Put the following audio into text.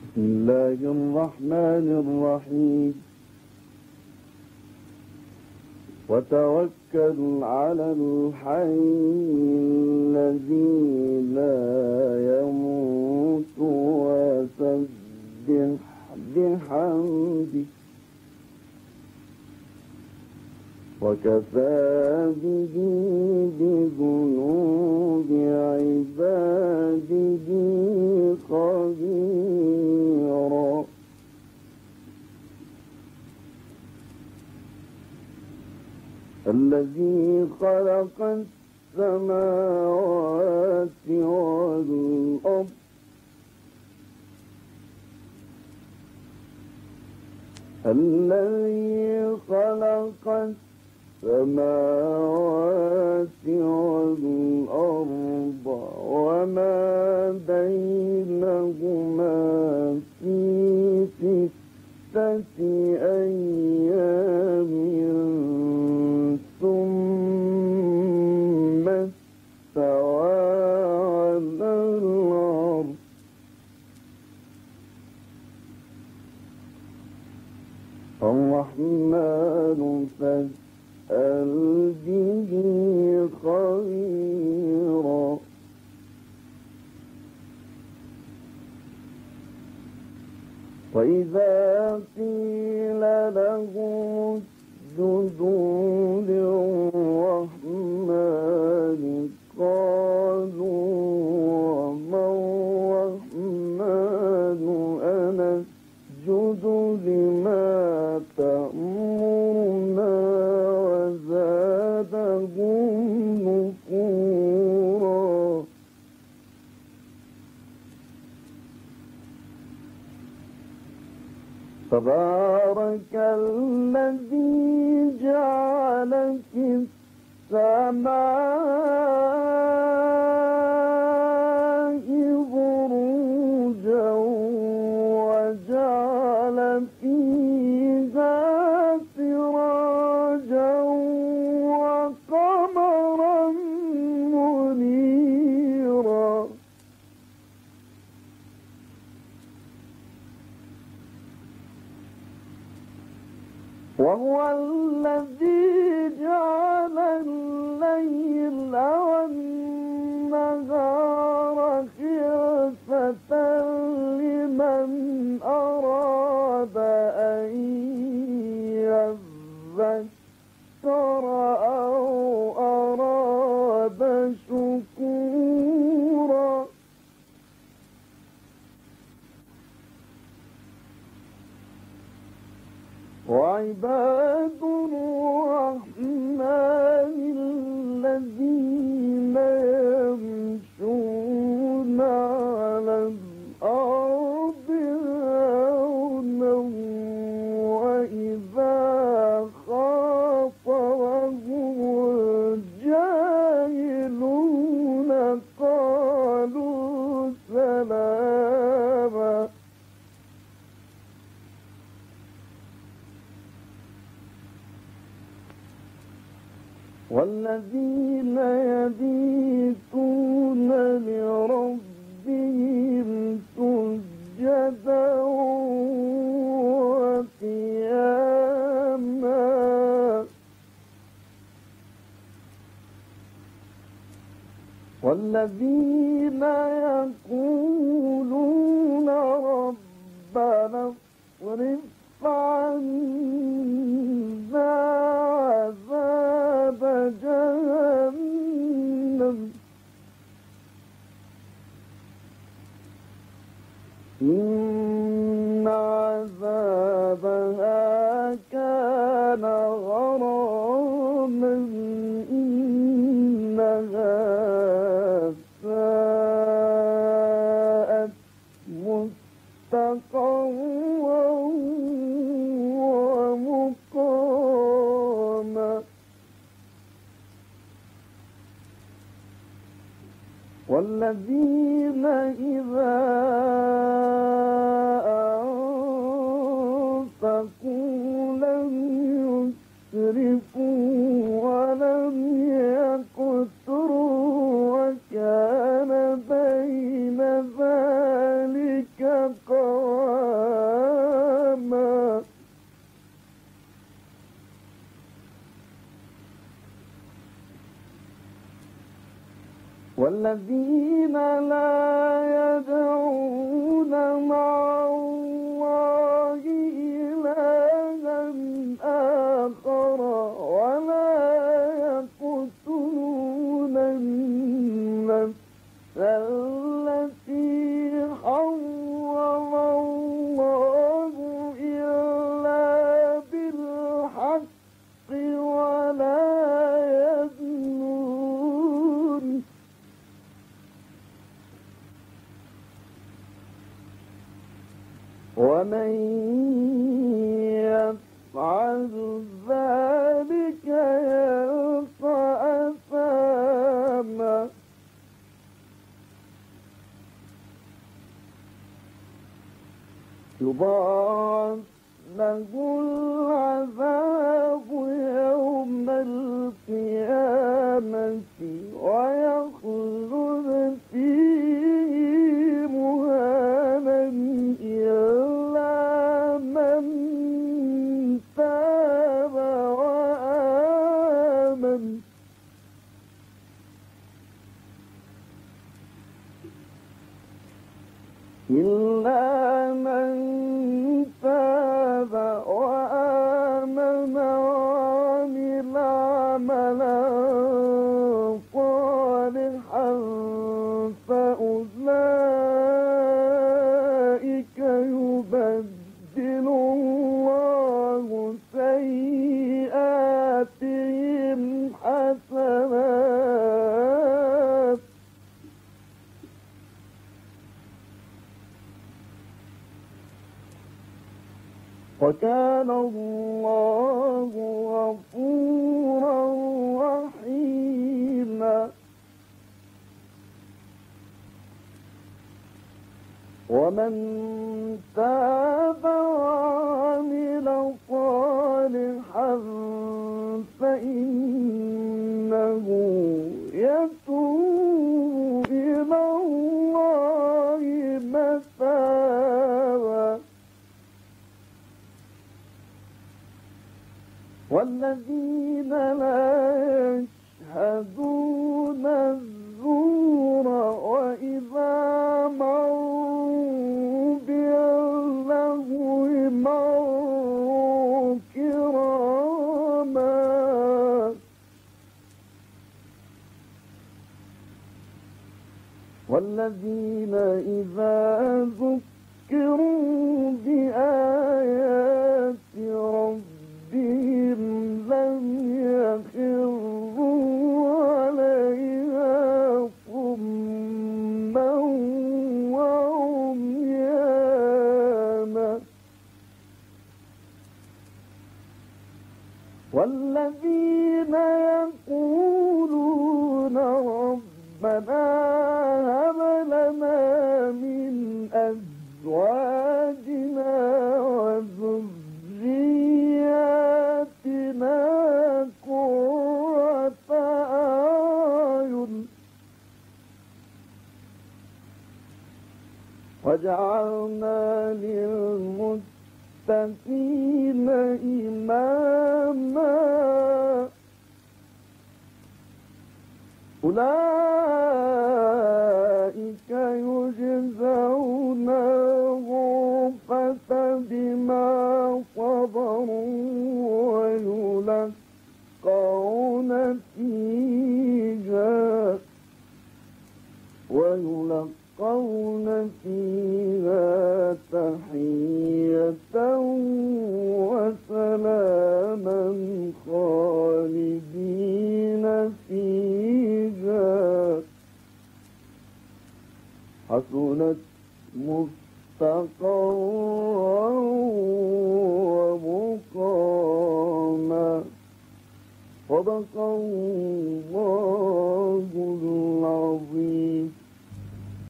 بسم الله الرحمن الرحيم وتوكل على الحي الذي لا يموت وسبح بحمده وكفى به بذنوب عباده خبيرا الذي خلق السماوات والأرض وما بينهما في 6 أيام ثم استوى على العرش الرحمن فاسأل به خبيرا وإذا قيل لهم اسجدوا للرحمن قالوا وما الرحمن أنسجد لما تأمرنا وزادهم نفورا تبارك الذي جعل في السماء بروجا وجعل فيها سراجا وقمرا منيرا وهو الذي جعل الليل والنهار خلفة لمن أراد أن يذكر أو أراد شكورا وعباد الرحمن الذين يمشون على الأرض هونا وإذا خاطبهم الجاهلون قالوا سلاما والذين يبيتون لربهم سجدا وقياما والذين يقولون ربنا اصرف عنا عذاب جهنم إن عذابها كان غراما إنها ساءت مستقرا ومقاما والذين إذا أنفقوا لم يسرفوا ولم يقتروا وكان بين ذلك قواما والذين لا يدعون مع الله إلها آخر ولا يقتلون النفس التي حرم الله إلا بالحق ولا يزنون ومن يفعل ذلك يلقى أثاما يضاعف له العذاب يوم القيامة ويخلد فيه مهانا إلا من تاب وآمن وعمل عملا صالحا فأولئك يبدل الله سيئاتهم حسنات وكان الله غفورا رحيما ومن تاب وعمل صالحا فإنه يتوب إلى الله متابا والذين لا يشهدون الزور وإذا مروا باللغو مروا كراما والذين إذا ذكروا بآيات ربهم لم يخروا عليها صما وعميانا والذين يقولون ربنا هب لنا من أزواجنا وذرياتنا قرة أعين واجعلنا للمتقين إماما أولئك يجزون الغرفة بما صبروا ويلقون فيها تحية وسلاما خالدين فيها حسنت مستقرا ومقاما صدق الله العظيم.